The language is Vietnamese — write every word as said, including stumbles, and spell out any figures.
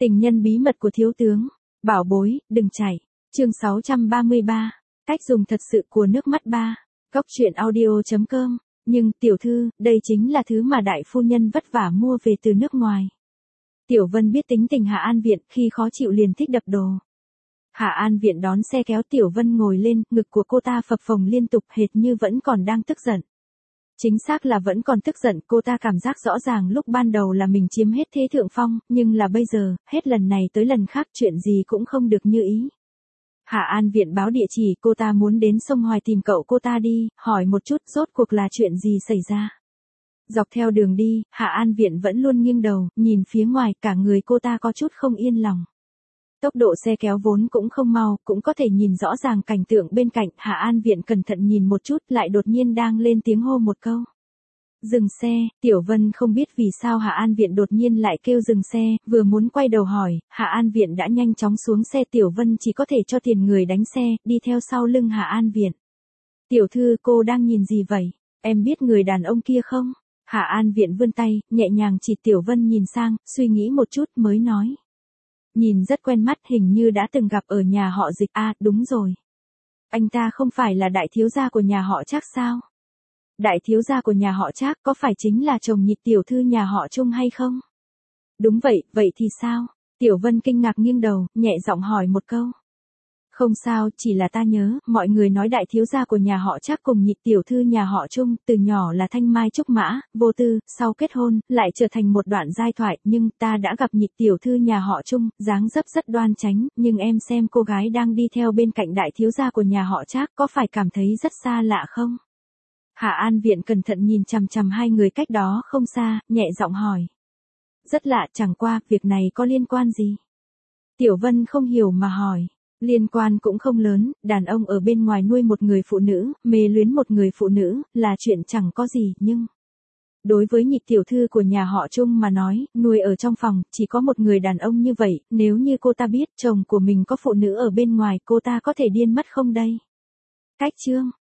Tình nhân bí mật của thiếu tướng. Bảo bối, đừng chảy. Chương sáu trăm ba mươi ba. Cách dùng thật sự của nước mắt ba. Góc truyện audio chấm com. Nhưng, tiểu thư, đây chính là thứ mà đại phu nhân vất vả mua về từ nước ngoài. Tiểu Vân biết tính tình Hạ An Viện, khi khó chịu liền thích đập đồ. Hạ An Viện đón xe kéo Tiểu Vân ngồi lên, ngực của cô ta phập phồng liên tục hệt như vẫn còn đang tức giận. Chính xác là vẫn còn tức giận, cô ta cảm giác rõ ràng lúc ban đầu là mình chiếm hết thế thượng phong, nhưng là bây giờ, hết lần này tới lần khác chuyện gì cũng không được như ý. Hạ An Viện báo địa chỉ, cô ta muốn đến sông Hoài tìm cậu cô ta đi, hỏi một chút rốt cuộc là chuyện gì xảy ra. Dọc theo đường đi, Hạ An Viện vẫn luôn nghiêng đầu, nhìn phía ngoài, cả người cô ta có chút không yên lòng. Tốc độ xe kéo vốn cũng không mau, cũng có thể nhìn rõ ràng cảnh tượng bên cạnh, Hạ An Viện cẩn thận nhìn một chút, lại đột nhiên đang lên tiếng hô một câu. Dừng xe, Tiểu Vân không biết vì sao Hạ An Viện đột nhiên lại kêu dừng xe, vừa muốn quay đầu hỏi, Hạ An Viện đã nhanh chóng xuống xe, Tiểu Vân chỉ có thể cho tiền người đánh xe, đi theo sau lưng Hạ An Viện. Tiểu thư, cô đang nhìn gì vậy? Em biết người đàn ông kia không? Hạ An Viện vươn tay, nhẹ nhàng chỉ Tiểu Vân nhìn sang, suy nghĩ một chút mới nói. Nhìn rất quen mắt, hình như đã từng gặp ở nhà họ Dịch. À, đúng rồi. Anh ta không phải là đại thiếu gia của nhà họ Trác sao? Đại thiếu gia của nhà họ Trác có phải chính là chồng Nhị tiểu thư nhà họ Trung hay không? Đúng vậy, vậy thì sao? Tiểu Vân kinh ngạc nghiêng đầu, nhẹ giọng hỏi một câu. Không sao, chỉ là ta nhớ, mọi người nói đại thiếu gia của nhà họ Trác cùng Nhị tiểu thư nhà họ Trung, từ nhỏ là thanh mai trúc mã, vô tư, sau kết hôn, lại trở thành một đoạn giai thoại, nhưng ta đã gặp Nhị tiểu thư nhà họ Trung, dáng dấp rất đoan chánh, nhưng em xem cô gái đang đi theo bên cạnh đại thiếu gia của nhà họ Trác, có phải cảm thấy rất xa lạ không? Hạ An Viện cẩn thận nhìn chằm chằm hai người cách đó không xa, nhẹ giọng hỏi. Rất lạ, chẳng qua, việc này có liên quan gì? Tiểu Vân không hiểu mà hỏi. Liên quan cũng không lớn, đàn ông ở bên ngoài nuôi một người phụ nữ, mê luyến một người phụ nữ, là chuyện chẳng có gì, nhưng... Đối với Nhị tiểu thư của nhà họ Trung mà nói, nuôi ở trong phòng, chỉ có một người đàn ông như vậy, nếu như cô ta biết chồng của mình có phụ nữ ở bên ngoài, cô ta có thể điên mất không đây? Cách chương.